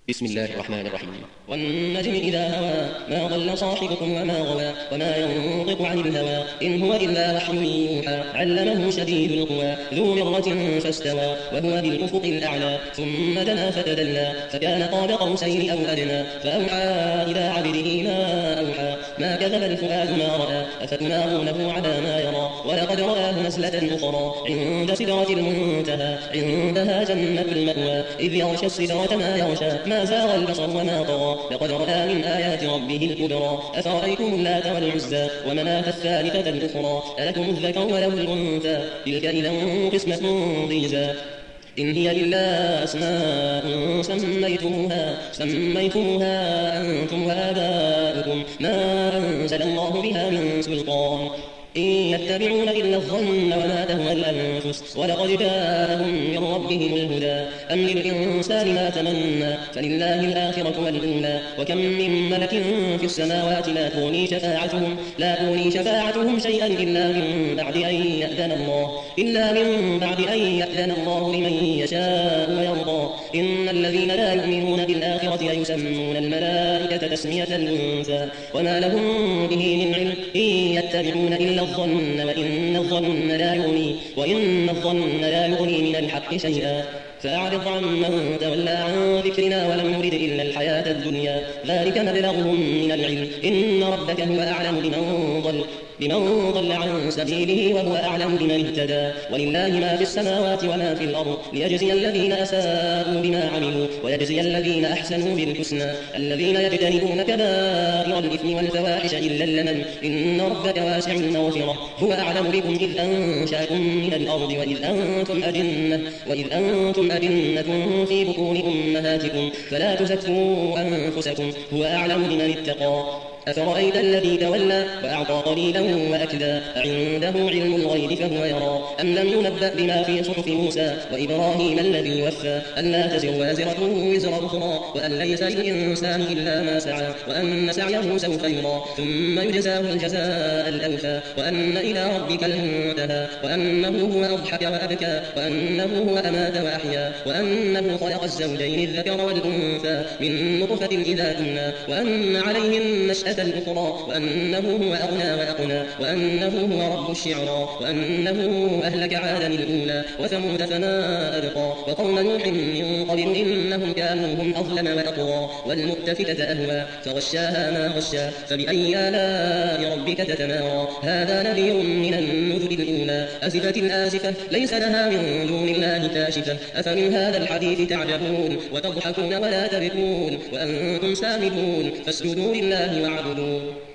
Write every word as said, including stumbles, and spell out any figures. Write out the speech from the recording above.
بسم الله الرحمن الرحيم. والنجم إذا هوى ما ضل صاحبكم وما غوى وما ينطق عن الهوى إن هو إلا وحي يوحى علمه شديد القوى ذو مرة فاستوى وهو بالأفق الأعلى ثم دنا فتدلى فكان قاب قوسين أو أدنى فأوحى إلى عبده ما أوحى ما كذب الفؤاد ما رأى أفتمارونه على ما يرى ولقد رآه نزلة أخرى عند سدرة المنتهى عندها جنة المأوى إذ يغشى السدرة ما يغشى ما زاغ البصر وما طغى لقد رأى من آيات ربه الكبرى أفرأيتم اللات والعزى ومناة الثالثة الأخرى ألكم الذكر وله الأنثى تلك إذا قسمة ضيزى إن هي إلا أسماء سميتموها سميتموها أنتم وآباؤكم ما أنزل الله بها من سلطان إن يتبعون إلا الظن وما تهوى الأنفس ولقد جاءهم من ربهم الهدى أم للإنسان ما تمنى فلله الآخرة والأولى وكم من ملك في السماوات لا تغني شفاعتهم لا تغني شفاعتهم شيئا إلا من بعد أن يأذن الله إلا من بعد أن يأذن الله لمن يشاء ويرضى إن الذين لا يؤمنون بالآخرة يسمون الملائكة تسمية الأنثى وما لهم به من علم إن يتبعون إلا الظن وإن الظن لا يغني وإن الظن لا يغني من الحق شيئا فأعرض عمن تولى عن ذكرنا ولم يرد إلا الحياة الدنيا ذلك مبلغهم من العلم إن ربك هو أعلم بمن ضل بمن ضل عن سبيله وهو أعلم بمن اهتدى ولله ما في السماوات وما في الأرض ليجزي الذين أساءوا بما عملوا ويجزي الذين أحسنوا بالحسنى الذين يجتنبون كبائر الإثم والفواحش إلا اللمم إن ربك واسع المغفرة هو أعلم بكم إذ أنشأكم من الأرض وإذ أنتم أجنة وإذ أنتم أجنة في بطون أمهاتكم فلا تزكوا أنفسكم هو أعلم بمن اتقى أفرأيت الذي تولى وأعطى قليلا وأكدى أعنده علم الغيب فهو يرى أم لم ينبأ بما في صحف موسى وإبراهيم الذي وفى ألا تزر وازرة وزر أخرى وأن ليس للإنسان إلا ما سعى وأن سعيه سوف يرى ثم يجزاه الجزاء الأوفى وأن إلى ربك المنتهى وأنه هو أضحك وأبكى وأنه هو أمات وأحيا وأنه خلق الزوجين الذكر والأنثى من نطفة إذا تمنى وأن عليه النشأة الأخرى وأنه هو أغنى وأقنى وأنه هو رب الشعرى وأنه أهلك عادا الأولى وثمود فما أبقى وقوم نوح من قبل إنهم كانوا هم أظلم وأطغى والمؤتفكة أهوى فغشاها ما غشى فبأي آلاء ربك تتمارى هذا نذير من النذر الأولى أزفت الآزفة ليس لها من دون الله كاشفة أفمن هذا الحديث تعجبون وتضحكون ولا تبكون وأنتم سامدون فاسجدوا لله واعبدوا